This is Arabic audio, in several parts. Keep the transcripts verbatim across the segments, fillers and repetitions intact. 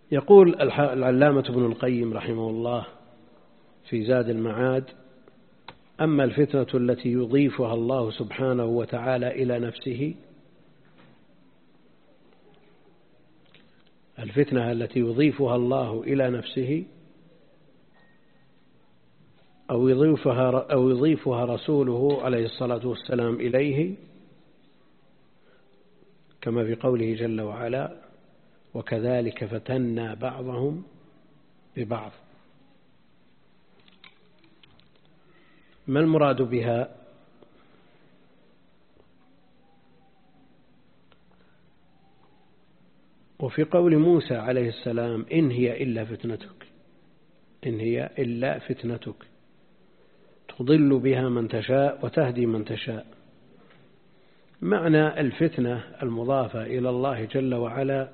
يقول العلامة ابن القيم رحمه الله في زاد المعاد: أما الفتنة التي يضيفها الله سبحانه وتعالى إلى نفسه الفتنة التي يضيفها الله إلى نفسه أو يضيفها, أو يضيفها رسوله عليه الصلاة والسلام إليه، كما في قوله جل وعلا: وكذلك فتنا بعضهم ببعض. ما المراد بها؟ وفي قول موسى عليه السلام: إن هي إلا فتنتك، إن هي إلا فتنتك تضل بها من تشاء وتهدي من تشاء. معنى الفتنة المضافة إلى الله جل وعلا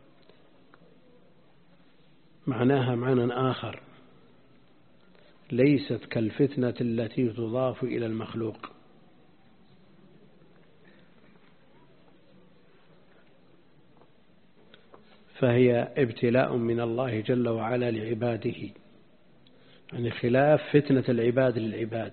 معناها معنى آخر، ليست كالفتنة التي تضاف إلى المخلوق. فهي ابتلاء من الله جل وعلا لعباده، يعني خلاف فتنة العباد للعباد،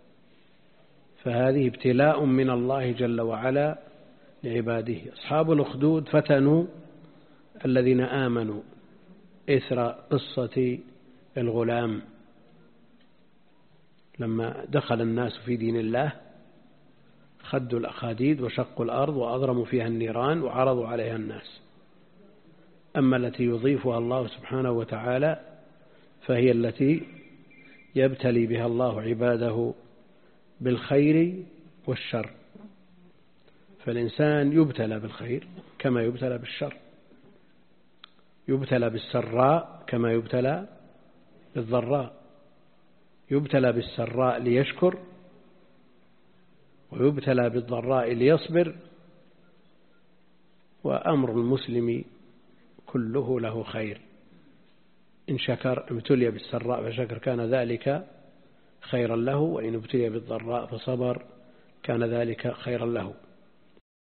فهذه ابتلاء من الله جل وعلا لعباده. أصحاب الأخدود فتنوا الذين آمنوا إثر قصة الغلام لما دخل الناس في دين الله، خدوا الأخاديد وشقوا الأرض وأضرموا فيها النيران وعرضوا عليها الناس. أما التي يضيفها الله سبحانه وتعالى فهي التي يبتلي بها الله عباده بالخير والشر، فالإنسان يبتلى بالخير كما يبتلى بالشر، يبتلى بالسراء كما يبتلى بالضراء، يبتلى بالسراء ليشكر، ويبتلى بالضراء ليصبر. وأمر المسلم كله له خير، إن شكر ابتلي بالسراء فشكر كان ذلك خيرا له، وإن ابتلي بالضراء فصبر كان ذلك خيرا له.